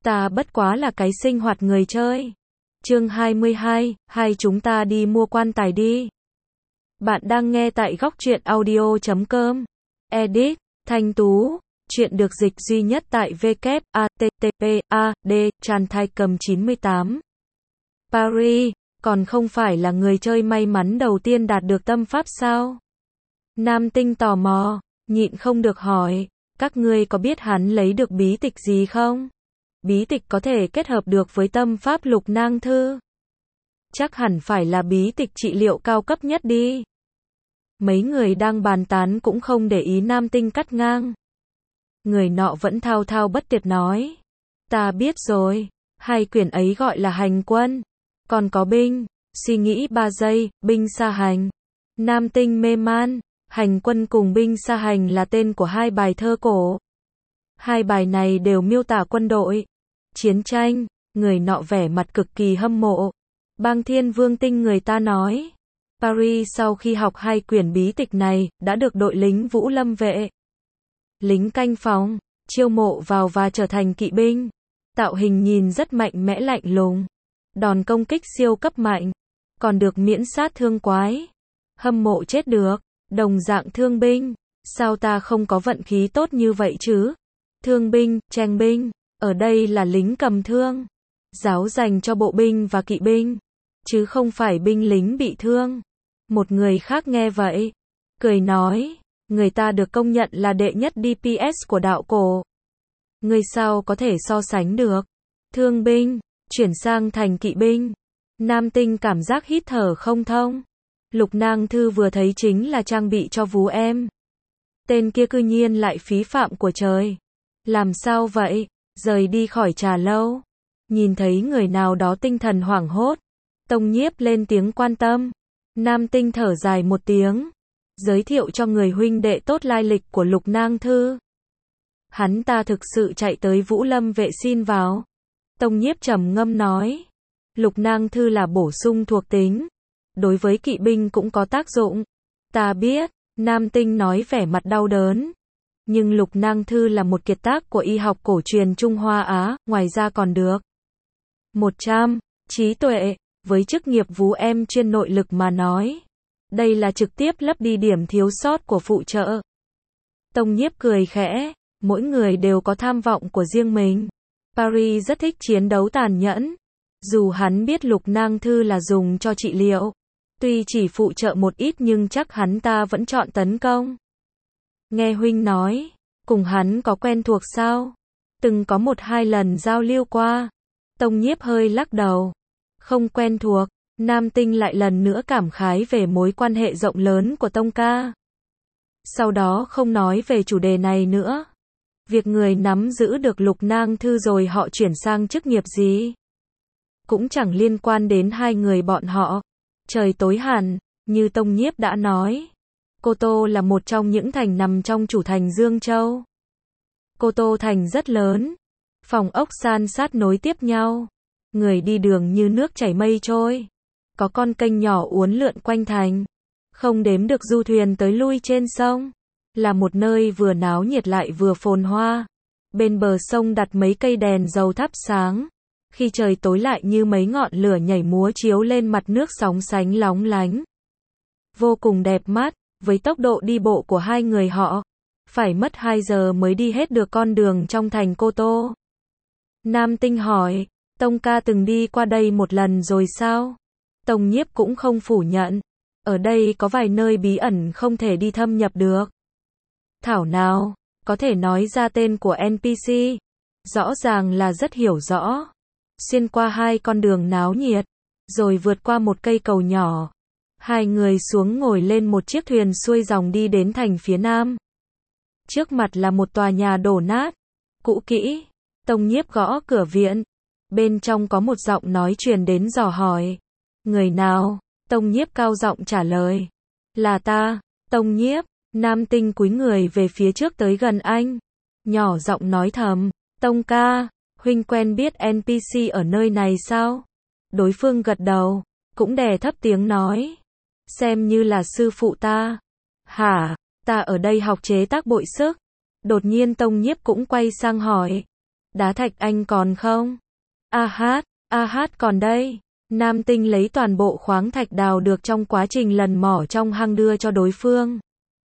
Ta bất quá là cái sinh hoạt người chơi. Chương 22, hai chúng ta đi mua quan tài đi. Bạn đang nghe tại góc truyện audio.com. Edit, Thanh Tú. Chuyện được dịch duy nhất tại www.http://chanthai-98. Paris, còn không phải là người chơi may mắn đầu tiên đạt được tâm pháp sao? Nam Tinh tò mò, nhịn không được hỏi, các ngươi có biết hắn lấy được bí tịch gì không? Bí tịch có thể kết hợp được với tâm pháp Lục Nang Thư. Chắc hẳn phải là bí tịch trị liệu cao cấp nhất đi. Mấy người đang bàn tán cũng không để ý Nam Tinh cắt ngang. Người nọ vẫn thao thao bất tuyệt nói. Ta biết rồi, hai quyển ấy gọi là hành quân. Còn có binh, suy nghĩ 3 giây, binh xa hành. Nam Tinh mê man, hành quân cùng binh xa hành là tên của hai bài thơ cổ. Hai bài này đều miêu tả quân đội, chiến tranh, người nọ vẻ mặt cực kỳ hâm mộ. Bang Thiên Vương Tinh người ta nói, Paris sau khi học hai quyển bí tịch này, đã được đội lính Vũ Lâm vệ, lính canh phòng, chiêu mộ vào và trở thành kỵ binh. Tạo hình nhìn rất mạnh mẽ lạnh lùng, đòn công kích siêu cấp mạnh, còn được miễn sát thương quái. Hâm mộ chết được, đồng dạng thương binh, sao ta không có vận khí tốt như vậy chứ? Thương binh, tranh binh, ở đây là lính cầm thương, giáo dành cho bộ binh và kỵ binh, chứ không phải binh lính bị thương. Một người khác nghe vậy, cười nói, người ta được công nhận là đệ nhất DPS của đạo cổ. Người sao có thể so sánh được? Thương binh, chuyển sang thành kỵ binh. Nam Tinh cảm giác hít thở không thông. Lục Nang Thư vừa thấy chính là trang bị cho vú em. Tên kia cư nhiên lại phí phạm của trời. Làm sao vậy? Rời đi khỏi trà lâu. Nhìn thấy người nào đó tinh thần hoảng hốt, Tông Nhiếp lên tiếng quan tâm. Nam Tinh thở dài một tiếng, giới thiệu cho người huynh đệ tốt lai lịch của Lục Nang Thư. Hắn ta thực sự chạy tới Vũ Lâm vệ xin vào. Tông Nhiếp trầm ngâm nói, Lục Nang Thư là bổ sung thuộc tính, đối với kỵ binh cũng có tác dụng. Ta biết, Nam Tinh nói vẻ mặt đau đớn. Nhưng Lục Nang Thư là một kiệt tác của y học cổ truyền Trung Hoa Á, ngoài ra còn được 100 trí tuệ, với chức nghiệp vú em chuyên nội lực mà nói. Đây là trực tiếp lấp đi điểm thiếu sót của phụ trợ. Tông Nhiếp cười khẽ, mỗi người đều có tham vọng của riêng mình. Paris rất thích chiến đấu tàn nhẫn. Dù hắn biết Lục Nang Thư là dùng cho trị liệu, tuy chỉ phụ trợ một ít nhưng chắc hắn ta vẫn chọn tấn công. Nghe huynh nói, cùng hắn có quen thuộc sao? Từng có 1-2 lần giao lưu qua. Tông Nhiếp hơi lắc đầu. Không quen thuộc. Nam Tinh lại lần nữa cảm khái về mối quan hệ rộng lớn của Tông ca. Sau đó không nói về chủ đề này nữa. Việc người nắm giữ được Lục Nang Thư rồi họ chuyển sang chức nghiệp gì, cũng chẳng liên quan đến hai người bọn họ. Trời tối hẳn, như Tông Nhiếp đã nói, Cô Tô là một trong những thành nằm trong chủ thành Dương Châu. Cô Tô thành rất lớn, phòng ốc san sát nối tiếp nhau, người đi đường như nước chảy mây trôi, có con kênh nhỏ uốn lượn quanh thành, không đếm được du thuyền tới lui trên sông, là một nơi vừa náo nhiệt lại vừa phồn hoa. Bên bờ sông đặt mấy cây đèn dầu thắp sáng, khi trời tối lại như mấy ngọn lửa nhảy múa chiếu lên mặt nước sóng sánh lóng lánh. Vô cùng đẹp mắt. Với tốc độ đi bộ của hai người họ, phải mất 2 giờ mới đi hết được con đường trong thành Cô Tô. Nam Tinh hỏi, Tông ca từng đi qua đây một lần rồi sao? Tông Nhiếp cũng không phủ nhận, ở đây có vài nơi bí ẩn không thể đi thâm nhập được. Thảo nào, có thể nói ra tên của NPC, rõ ràng là rất hiểu rõ. Xuyên qua 2 con đường náo nhiệt, rồi vượt qua một cây cầu nhỏ. Hai người xuống ngồi lên một chiếc thuyền xuôi dòng đi đến thành phía nam. Trước mặt là một tòa nhà đổ nát, cũ kỹ. Tông Nhiếp gõ cửa viện. Bên trong có một giọng nói truyền đến dò hỏi. Người nào? Tông Nhiếp cao giọng trả lời. Là ta, Tông Nhiếp. Nam Tinh cúi người về phía trước tới gần anh. Nhỏ giọng nói thầm. Tông ca, huynh quen biết NPC ở nơi này sao? Đối phương gật đầu, cũng đè thấp tiếng nói. Xem như là sư phụ ta. Hả? Ta ở đây học chế tác bội sức. Đột nhiên Tông Nhiếp cũng quay sang hỏi. Đá Thạch Anh còn không? A hát còn đây. Nam Tinh lấy toàn bộ khoáng thạch đào được trong quá trình lần mỏ trong hang đưa cho đối phương.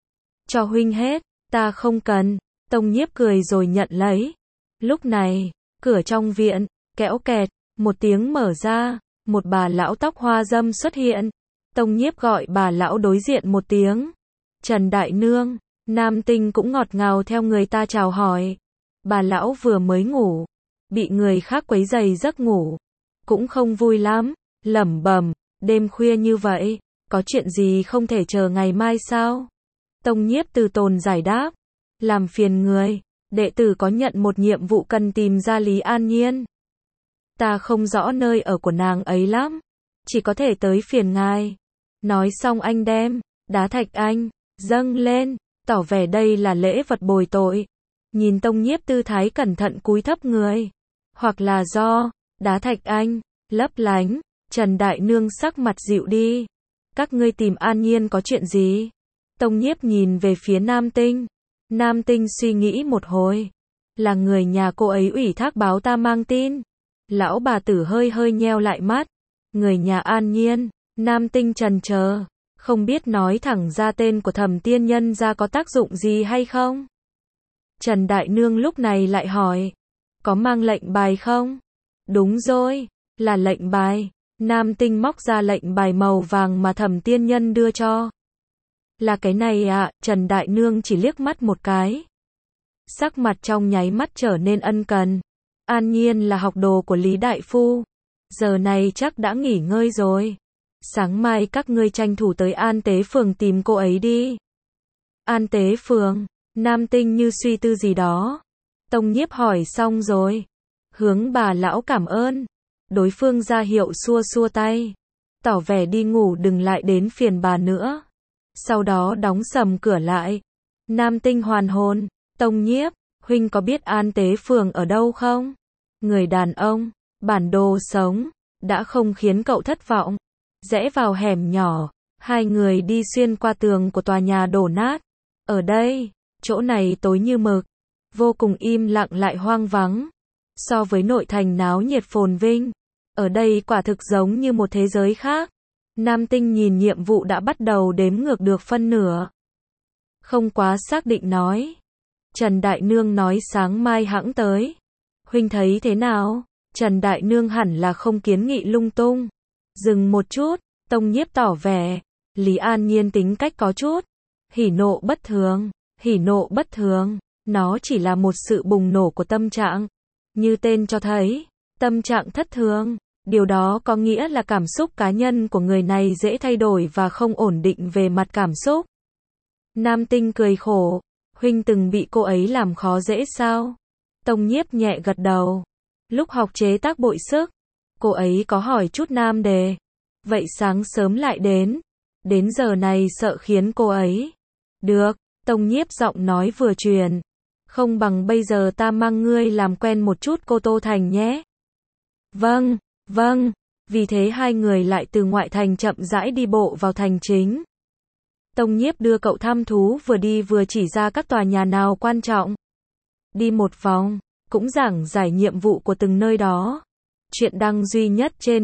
Cho huynh hết, ta không cần. Tông Nhiếp cười rồi nhận lấy. Lúc này, cửa trong viện, kẽo kẹt, một tiếng mở ra, một bà lão tóc hoa râm xuất hiện. Tông Nhiếp gọi bà lão đối diện một tiếng. Trần Đại Nương, Nam Tinh cũng ngọt ngào theo người ta chào hỏi. Bà lão vừa mới ngủ, bị người khác quấy rầy giấc ngủ, cũng không vui lắm, lẩm bẩm, đêm khuya như vậy, có chuyện gì không thể chờ ngày mai sao? Tông Nhiếp từ tốn giải đáp, làm phiền người, đệ tử có nhận một nhiệm vụ cần tìm ra Lý An Nhiên. Ta không rõ nơi ở của nàng ấy lắm, chỉ có thể tới phiền ngài. Nói xong anh đem đá Thạch Anh dâng lên, tỏ vẻ đây là lễ vật bồi tội. Nhìn Tông Nhiếp tư thái cẩn thận cúi thấp người, hoặc là do đá Thạch Anh lấp lánh, Trần Đại Nương sắc mặt dịu đi. Các ngươi tìm An Nhiên có chuyện gì? Tông Nhiếp nhìn về phía Nam Tinh. Nam Tinh suy nghĩ một hồi. Là người nhà cô ấy ủy thác báo ta mang tin. Lão bà tử hơi hơi nheo lại mắt. Người nhà An Nhiên. Nam Tinh trần chờ, không biết nói thẳng ra tên của Thẩm tiên nhân ra có tác dụng gì hay không. Trần Đại Nương lúc này lại hỏi, có mang lệnh bài không? Đúng rồi, là lệnh bài. Nam Tinh móc ra lệnh bài màu vàng mà Thẩm tiên nhân đưa cho. Là cái này ạ, Trần Đại Nương chỉ liếc mắt một cái. Sắc mặt trong nháy mắt trở nên ân cần. An Nhiên là học đồ của Lý Đại Phu. Giờ này chắc đã nghỉ ngơi rồi. Sáng mai các ngươi tranh thủ tới An Tế Phường tìm cô ấy đi. An Tế Phường, Nam Tinh như suy tư gì đó. Tông Nhiếp hỏi xong rồi. Hướng bà lão cảm ơn. Đối phương ra hiệu xua xua tay. Tỏ vẻ đi ngủ đừng lại đến phiền bà nữa. Sau đó đóng sầm cửa lại. Nam Tinh hoàn hồn. Tông Nhiếp, huynh có biết An Tế Phường ở đâu không? Người đàn ông, bản đồ sống, đã không khiến cậu thất vọng. Rẽ vào hẻm nhỏ, hai người đi xuyên qua tường của tòa nhà đổ nát. Ở đây, chỗ này tối như mực, vô cùng im lặng lại hoang vắng. So với nội thành náo nhiệt phồn vinh, ở đây quả thực giống như một thế giới khác. Nam Tinh nhìn nhiệm vụ đã bắt đầu đếm ngược được phân nửa. Không quá xác định nói. Trần Đại Nương nói sáng mai hẵng tới. Huynh thấy thế nào? Trần Đại Nương hẳn là không kiến nghị lung tung. Dừng một chút, Tông Nhiếp tỏ vẻ. Lý An Nhiên tính cách có chút hỉ nộ bất thường. Hỉ nộ bất thường, nó chỉ là một sự bùng nổ của tâm trạng. Như tên cho thấy, tâm trạng thất thường. Điều đó có nghĩa là cảm xúc cá nhân của người này dễ thay đổi và không ổn định về mặt cảm xúc. Nam Tinh cười khổ. Huynh từng bị cô ấy làm khó dễ sao? Tông Nhiếp nhẹ gật đầu. Lúc học chế tác bội sức, cô ấy có hỏi chút nan đề. Vậy sáng sớm lại đến. Đến giờ này sợ khiến cô ấy. Được, Tông Nhiếp giọng nói vừa truyền. Không bằng bây giờ ta mang ngươi làm quen một chút Cô Tô Thành nhé. Vâng, vâng. Vì thế hai người lại từ ngoại thành chậm rãi đi bộ vào thành chính. Tông Nhiếp đưa cậu thăm thú vừa đi vừa chỉ ra các tòa nhà nào quan trọng. Đi một vòng, cũng giảng giải nhiệm vụ của từng nơi đó. Chuyện đăng duy nhất trên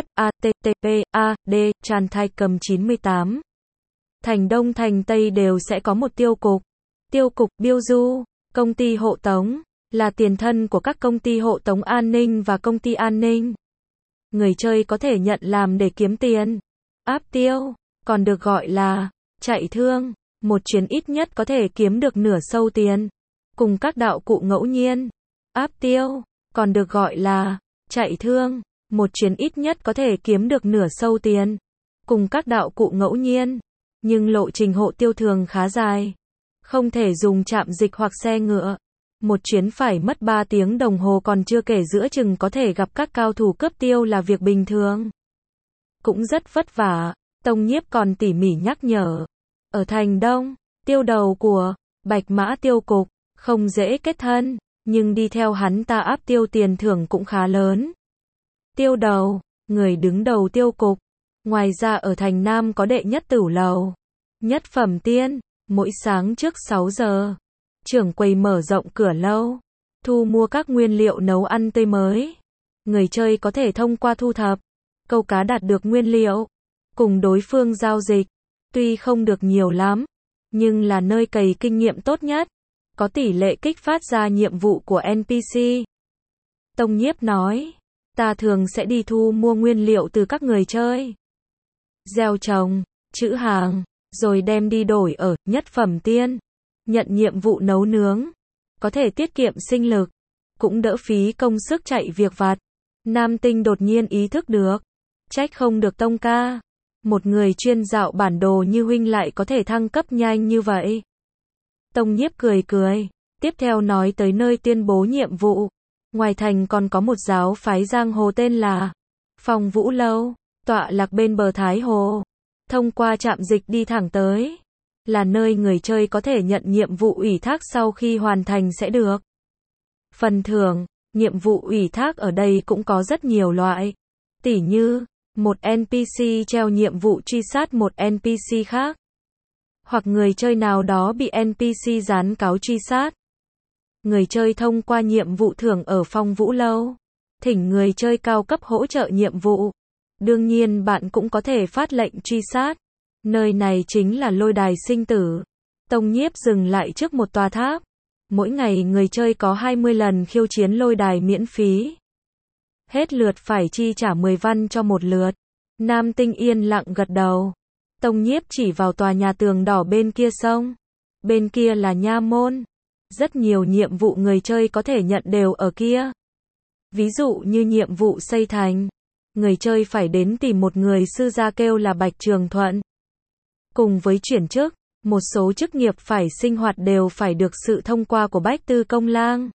www.http://ad Chan Thai Cầm 98. Thành Đông thành Tây đều sẽ có một tiêu cục. Tiêu cục Biêu Du, công ty hộ tống, là tiền thân của các công ty hộ tống an ninh và công ty an ninh. Người chơi có thể nhận làm để kiếm tiền. Áp tiêu, còn được gọi là chạy thương, một chuyến ít nhất có thể kiếm được nửa sâu tiền. Cùng các đạo cụ ngẫu nhiên. Áp tiêu, còn được gọi là chạy thương, một chuyến ít nhất có thể kiếm được nửa sâu tiền. Cùng các đạo cụ ngẫu nhiên. Nhưng lộ trình hộ tiêu thường khá dài. Không thể dùng trạm dịch hoặc xe ngựa. Một chuyến phải mất 3 tiếng đồng hồ còn chưa kể giữa chừng có thể gặp các cao thủ cướp tiêu là việc bình thường. Cũng rất vất vả. Tông Nhiếp còn tỉ mỉ nhắc nhở. Ở thành Đông, tiêu đầu của Bạch Mã tiêu cục, không dễ kết thân, nhưng đi theo hắn ta áp tiêu tiền thưởng cũng khá lớn. Tiêu đầu, người đứng đầu tiêu cục. Ngoài ra ở thành Nam có đệ nhất tửu lầu, nhất phẩm tiên, mỗi sáng trước 6 giờ. Trưởng quầy mở rộng cửa lâu. thu mua các nguyên liệu nấu ăn tươi mới. Người chơi có thể thông qua thu thập, câu cá đạt được nguyên liệu, cùng đối phương giao dịch. Tuy không được nhiều lắm, nhưng là nơi cày kinh nghiệm tốt nhất, có tỷ lệ kích phát ra nhiệm vụ của NPC. Tông Nhiếp nói, ta thường sẽ đi thu mua nguyên liệu từ các người chơi, gieo trồng, trữ hàng, rồi đem đi đổi ở nhất phẩm tiên, nhận nhiệm vụ nấu nướng, có thể tiết kiệm sinh lực, cũng đỡ phí công sức chạy việc vặt. Nam Tinh đột nhiên ý thức được, trách không được Tông ca, một người chuyên dạo bản đồ như huynh lại có thể thăng cấp nhanh như vậy. Tông Nhiếp cười cười, tiếp theo nói tới nơi tuyên bố nhiệm vụ. Ngoài thành còn có một giáo phái giang hồ tên là Phong Vũ Lâu, tọa lạc bên bờ Thái Hồ. Thông qua trạm dịch đi thẳng tới, là nơi người chơi có thể nhận nhiệm vụ ủy thác sau khi hoàn thành sẽ được phần thưởng. Nhiệm vụ ủy thác ở đây cũng có rất nhiều loại, tỉ như một NPC treo nhiệm vụ truy sát một NPC khác, hoặc người chơi nào đó bị NPC dán cáo truy sát. Người chơi thông qua nhiệm vụ thưởng ở Phong Vũ Lâu, thỉnh người chơi cao cấp hỗ trợ nhiệm vụ. Đương nhiên bạn cũng có thể phát lệnh truy sát. Nơi này chính là lôi đài sinh tử. Tông Nhiếp dừng lại trước một tòa tháp. Mỗi ngày người chơi có 20 lần khiêu chiến lôi đài miễn phí. Hết lượt phải chi trả 10 văn cho một lượt. Nam Tinh yên lặng gật đầu. Tông Nhiếp chỉ vào tòa nhà tường đỏ bên kia sông. Bên kia là nha môn. Rất nhiều nhiệm vụ người chơi có thể nhận đều ở kia. Ví dụ như nhiệm vụ xây thành, người chơi phải đến tìm một người sư gia kêu là Bạch Trường Thuận. Cùng với chuyển chức, một số chức nghiệp phải sinh hoạt đều phải được sự thông qua của Bách Tư Công Lang.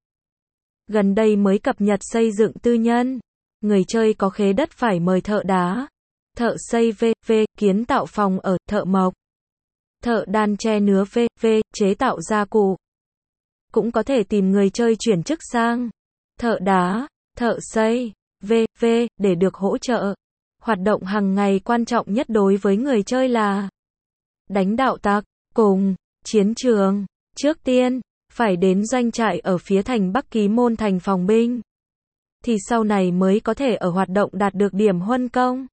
Gần đây mới cập nhật xây dựng tư nhân, người chơi có khế đất phải mời thợ đá, thợ xây v.v. kiến tạo phòng ở, thợ mộc, thợ đan tre nứa v.v. chế tạo gia cụ. Cũng có thể tìm người chơi chuyển chức sang thợ đá, thợ xây, v.v. để được hỗ trợ. Hoạt động hàng ngày quan trọng nhất đối với người chơi là đánh đạo tặc, cùng chiến trường. Trước tiên, phải đến doanh trại ở phía thành Bắc Ký Môn thành phòng binh. Thì sau này mới có thể ở hoạt động đạt được điểm huân công.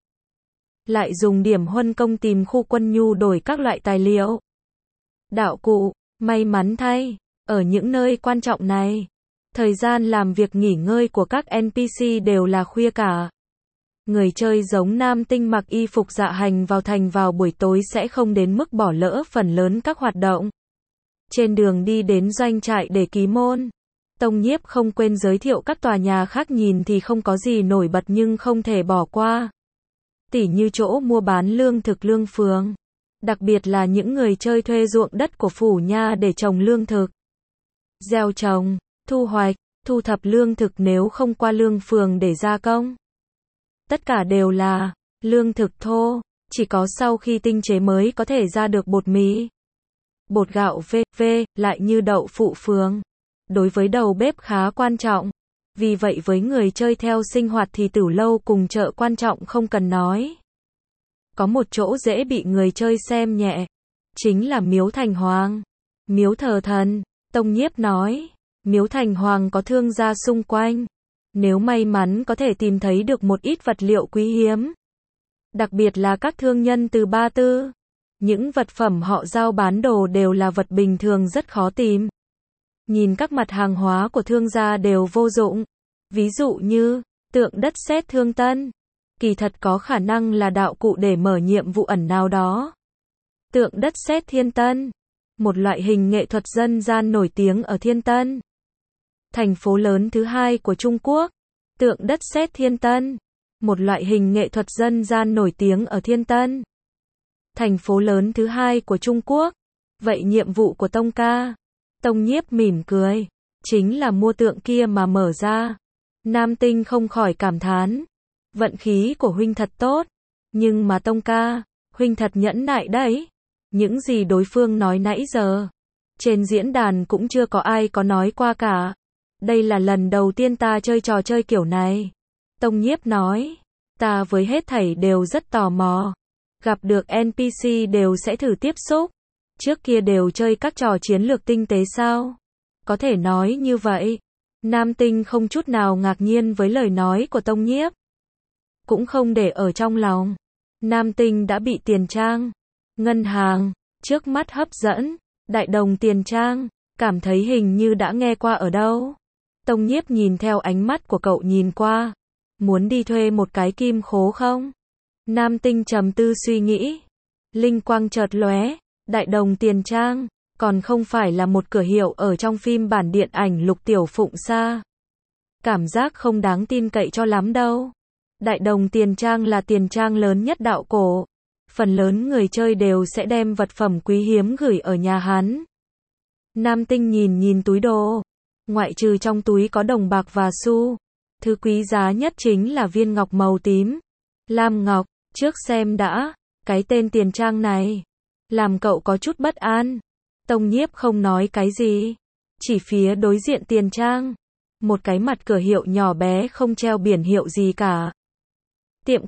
Lại dùng điểm huân công tìm khu quân nhu đổi các loại tài liệu, đạo cụ. May mắn thay, ở những nơi quan trọng này, thời gian làm việc nghỉ ngơi của các NPC đều là khuya cả. Người chơi giống Nam Tinh mặc y phục dạ hành vào thành vào buổi tối sẽ không đến mức bỏ lỡ phần lớn các hoạt động. Trên đường đi đến doanh trại để Ký Môn, Tông Nhiếp không quên giới thiệu các tòa nhà khác nhìn thì không có gì nổi bật nhưng không thể bỏ qua. Tỉ như chỗ mua bán lương thực lương phường. Đặc biệt là những người chơi thuê ruộng đất của phủ nha để trồng lương thực, gieo trồng, thu hoạch, thu thập lương thực nếu không qua lương phường để gia công. Tất cả đều là lương thực thô, chỉ có sau khi tinh chế mới có thể ra được bột mì, bột gạo v.v. lại như đậu phụ phường. Đối với đầu bếp khá quan trọng. Vì vậy với người chơi theo sinh hoạt thì Tử Lâu cùng chợ quan trọng không cần nói. Có một chỗ dễ bị người chơi xem nhẹ, chính là Miếu Thành Hoàng, miếu thờ thần. Tông Nhiếp nói, Miếu Thành Hoàng có thương gia xung quanh. Nếu may mắn có thể tìm thấy được một ít vật liệu quý hiếm, đặc biệt là các thương nhân từ Ba Tư, những vật phẩm họ giao bán đồ đều là vật bình thường rất khó tìm. Nhìn các mặt hàng hóa của thương gia đều vô dụng. Ví dụ như tượng đất sét Thương Tân, kỳ thật có khả năng là đạo cụ để mở nhiệm vụ ẩn nào đó. Tượng đất sét Thiên Tân, một loại hình nghệ thuật dân gian nổi tiếng ở Thiên Tân, thành phố lớn thứ hai của Trung Quốc. Tượng đất sét Thiên Tân, một loại hình nghệ thuật dân gian nổi tiếng ở Thiên Tân, thành phố lớn thứ hai của Trung Quốc. Vậy nhiệm vụ của Tông ca? Tông Nhiếp mỉm cười, chính là mua tượng kia mà mở ra. Nam Tinh không khỏi cảm thán, vận khí của huynh thật tốt. Nhưng mà Tông ca, huynh thật nhẫn nại đấy. Những gì đối phương nói nãy giờ, trên diễn đàn cũng chưa có ai có nói qua cả. Đây là lần đầu tiên ta chơi trò chơi kiểu này. Tông Nhiếp nói, ta với hết thảy đều rất tò mò. Gặp được NPC đều sẽ thử tiếp xúc. Trước kia đều chơi các trò chiến lược tinh tế sao? Có thể nói như vậy. Nam Tinh không chút nào ngạc nhiên với lời nói của Tông Nhiếp. Cũng không để ở trong lòng. Nam Tinh đã bị Tiền Trang, ngân hàng, trước mắt hấp dẫn. Đại đồng Tiền Trang, cảm thấy hình như đã nghe qua ở đâu. Tông Nhiếp nhìn theo ánh mắt của cậu nhìn qua. Muốn đi thuê một cái kim khố không? Nam Tinh trầm tư suy nghĩ. Linh quang chợt lóe. Đại đồng Tiền Trang, còn không phải là một cửa hiệu ở trong phim bản điện ảnh Lục Tiểu Phụng Sa. Cảm giác không đáng tin cậy cho lắm đâu. Đại đồng Tiền Trang là tiền trang lớn nhất đạo cổ. Phần lớn người chơi đều sẽ đem vật phẩm quý hiếm gửi ở nhà hắn. Nam Tinh nhìn túi đồ. Ngoại trừ trong túi có đồng bạc và xu. Thứ quý giá nhất chính là viên ngọc màu tím. Lam ngọc, trước xem đã. Cái tên Tiền Trang này làm cậu có chút bất an. Tông Nhiếp không nói cái gì. Chỉ phía đối diện Tiền Trang. Một cái mặt cửa hiệu nhỏ bé không treo biển hiệu gì cả. Tiệm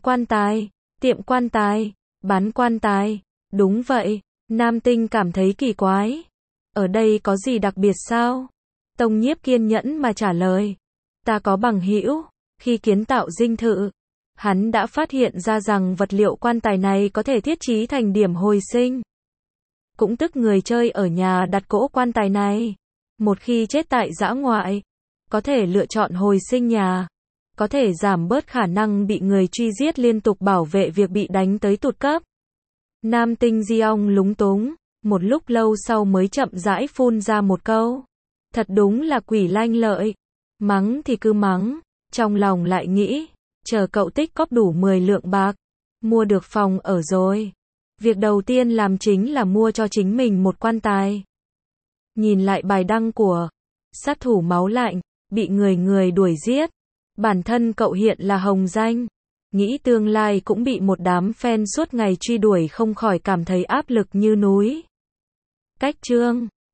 quan tài, bán quan tài. Đúng vậy, Nam Tinh cảm thấy kỳ quái. Ở đây có gì đặc biệt sao? Tông Nhiếp kiên nhẫn mà trả lời. Ta có bằng hữu, khi kiến tạo dinh thự, hắn đã phát hiện ra rằng vật liệu quan tài này có thể thiết trí thành điểm hồi sinh. Cũng tức người chơi ở nhà đặt cỗ quan tài này. Một khi chết tại dã ngoại, có thể lựa chọn hồi sinh nhà. Có thể giảm bớt khả năng bị người truy giết liên tục bảo vệ việc bị đánh tới tụt cấp. Nam Tinh Diong lúng túng, một lúc lâu sau mới chậm rãi phun ra một câu. Thật đúng là quỷ lanh lợi. Mắng thì cứ mắng, trong lòng lại nghĩ, chờ cậu tích cóp đủ 10 lượng bạc, mua được phòng ở rồi. Việc đầu tiên làm chính là mua cho chính mình một quan tài. Nhìn lại bài đăng của sát thủ máu lạnh, bị người đuổi giết. Bản thân cậu hiện là hồng danh. Nghĩ tương lai cũng bị một đám fan suốt ngày truy đuổi không khỏi cảm thấy áp lực như núi. Cách chương